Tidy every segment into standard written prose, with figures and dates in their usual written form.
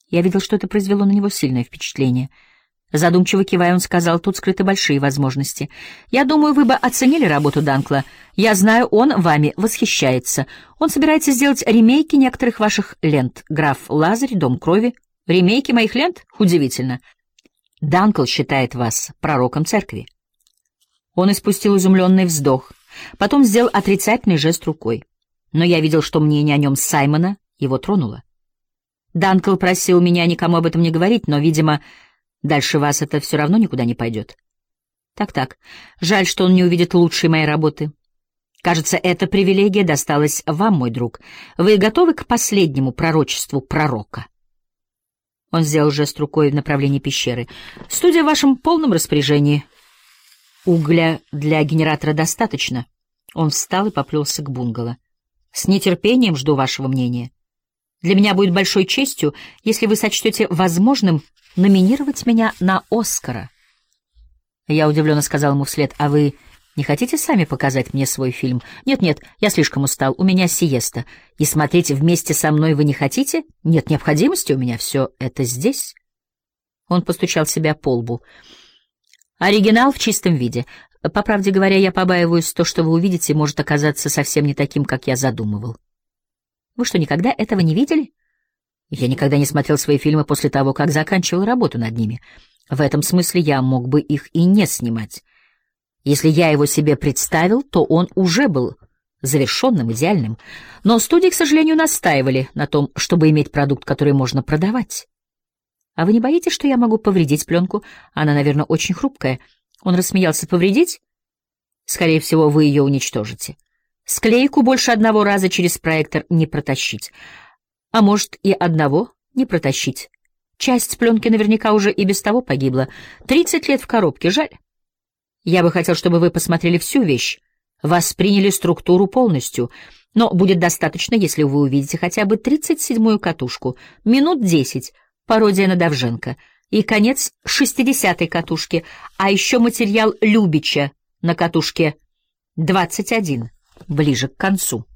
Я видел, что это произвело на него сильное впечатление. Задумчиво кивая, он сказал: тут скрыты большие возможности. Я думаю, вы бы оценили работу Данкла. Я знаю, он вами восхищается. Он собирается сделать ремейки некоторых ваших лент. «Граф Лазарь», «Дом крови». Ремейки моих лент? Удивительно. Данкл считает вас пророком церкви. Он испустил изумленный вздох, потом сделал отрицательный жест рукой. Но я видел, что мнение о нем Саймона его тронуло. Данкл просил меня никому об этом не говорить, но, видимо, дальше вас это все равно никуда не пойдет. Так-так, жаль, что он не увидит лучшей моей работы. Кажется, эта привилегия досталась вам, мой друг. Вы готовы к последнему пророчеству пророка? Он сделал жест рукой в направлении пещеры. Студия в вашем полном распоряжении. Угля для генератора достаточно. Он встал и поплелся к бунгало. С нетерпением жду вашего мнения. Для меня будет большой честью, если вы сочтете возможным номинировать меня на Оскара. Я удивленно сказал ему вслед: а вы не хотите сами показать мне свой фильм? Нет, я слишком устал, у меня сиеста. И смотреть вместе со мной вы не хотите? Нет необходимости, у меня все это здесь. Он постучал себя по лбу. Оригинал в чистом виде. По правде говоря, я побаиваюсь, то, что вы увидите, может оказаться совсем не таким, как я задумывал. Вы что, никогда этого не видели? Я никогда не смотрел свои фильмы после того, как заканчивал работу над ними. В этом смысле я мог бы их и не снимать. Если я его себе представил, то он уже был завершенным, идеальным. Но студии, к сожалению, настаивали на том, чтобы иметь продукт, который можно продавать. А вы не боитесь, что я могу повредить пленку? Она, наверное, очень хрупкая. Он рассмеялся. Повредить? Скорее всего, вы ее уничтожите. Склейку больше одного раза через проектор не протащить. А может, и одного не протащить. Часть пленки наверняка уже и без того погибла. 30 лет в коробке, жаль. Я бы хотел, чтобы вы посмотрели всю вещь, восприняли структуру полностью, но будет достаточно, если вы увидите хотя бы 37-ю катушку, минут 10, пародия на Довженко, и конец 60-й катушки, а еще материал Любича на катушке 21, ближе к концу.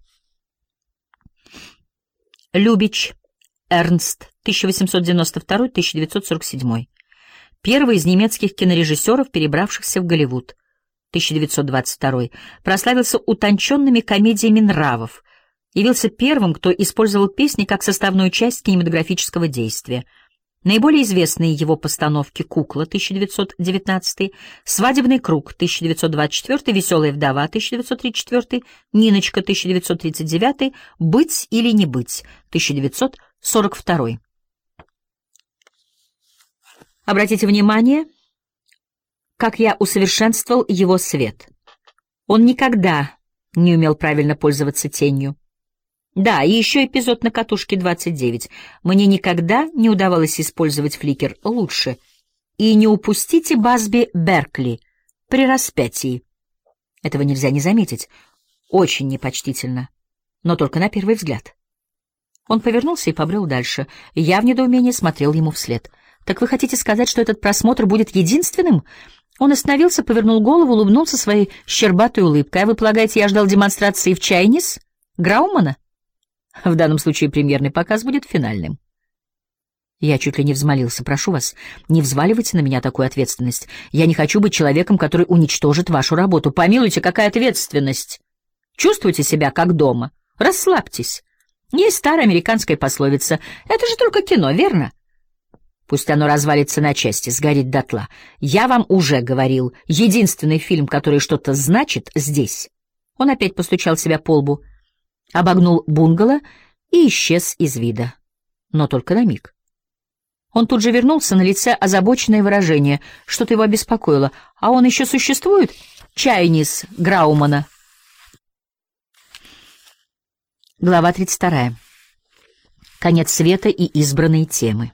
Любич, Эрнст, 1892-1947. Первый из немецких кинорежиссеров, перебравшихся в Голливуд. 1922. Прославился утонченными комедиями нравов. Явился первым, кто использовал песни как составную часть кинематографического действия. Наиболее известные его постановки «Кукла» 1919, «Свадебный круг» 1924, «Веселая вдова» 1934, «Ниночка» 1939, «Быть или не быть» 1942. Обратите внимание, как я усовершенствовал его свет. Он никогда не умел правильно пользоваться тенью. Да, и еще эпизод на катушке 29. Мне никогда не удавалось использовать фликер лучше. И не упустите Басби Беркли при распятии. Этого нельзя не заметить. Очень непочтительно, но только на первый взгляд. Он повернулся и побрел дальше. Я в недоумении смотрел ему вслед. «Так вы хотите сказать, что этот просмотр будет единственным?» Он остановился, повернул голову, улыбнулся своей щербатой улыбкой. «А вы полагаете, я ждал демонстрации в Чайнис? Граумана?» «В данном случае премьерный показ будет финальным». Я чуть ли не взмолился. «Прошу вас, не взваливайте на меня такую ответственность. Я не хочу быть человеком, который уничтожит вашу работу. Помилуйте, какая ответственность? Чувствуйте себя как дома. Расслабьтесь. Есть старая американская пословица. Это же только кино, верно? Пусть оно развалится на части, сгорит дотла. Я вам уже говорил, единственный фильм, который что-то значит, здесь». Он опять постучал себя по лбу, обогнул бунгало и исчез из вида. Но только на миг. Он тут же вернулся, на лице озабоченное выражение. Что-то его обеспокоило. А он еще существует? Чайнис Граумана. Глава 32. Конец света и избранные темы.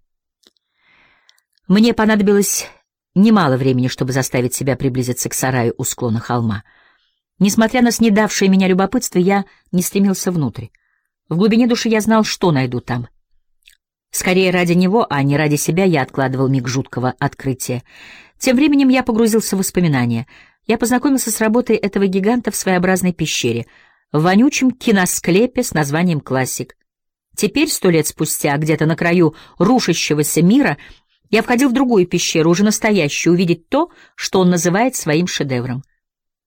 Мне понадобилось немало времени, чтобы заставить себя приблизиться к сараю у склона холма. Несмотря на снедавшее меня любопытство, я не стремился внутрь. В глубине души я знал, что найду там. Скорее ради него, а не ради себя я откладывал миг жуткого открытия. Тем временем я погрузился в воспоминания. Я познакомился с работой этого гиганта в своеобразной пещере, в вонючем киносклепе с названием «Классик». Теперь, 100 лет спустя, где-то на краю рушащегося мира, я входил в другую пещеру, уже настоящую, увидеть то, что он называет своим шедевром.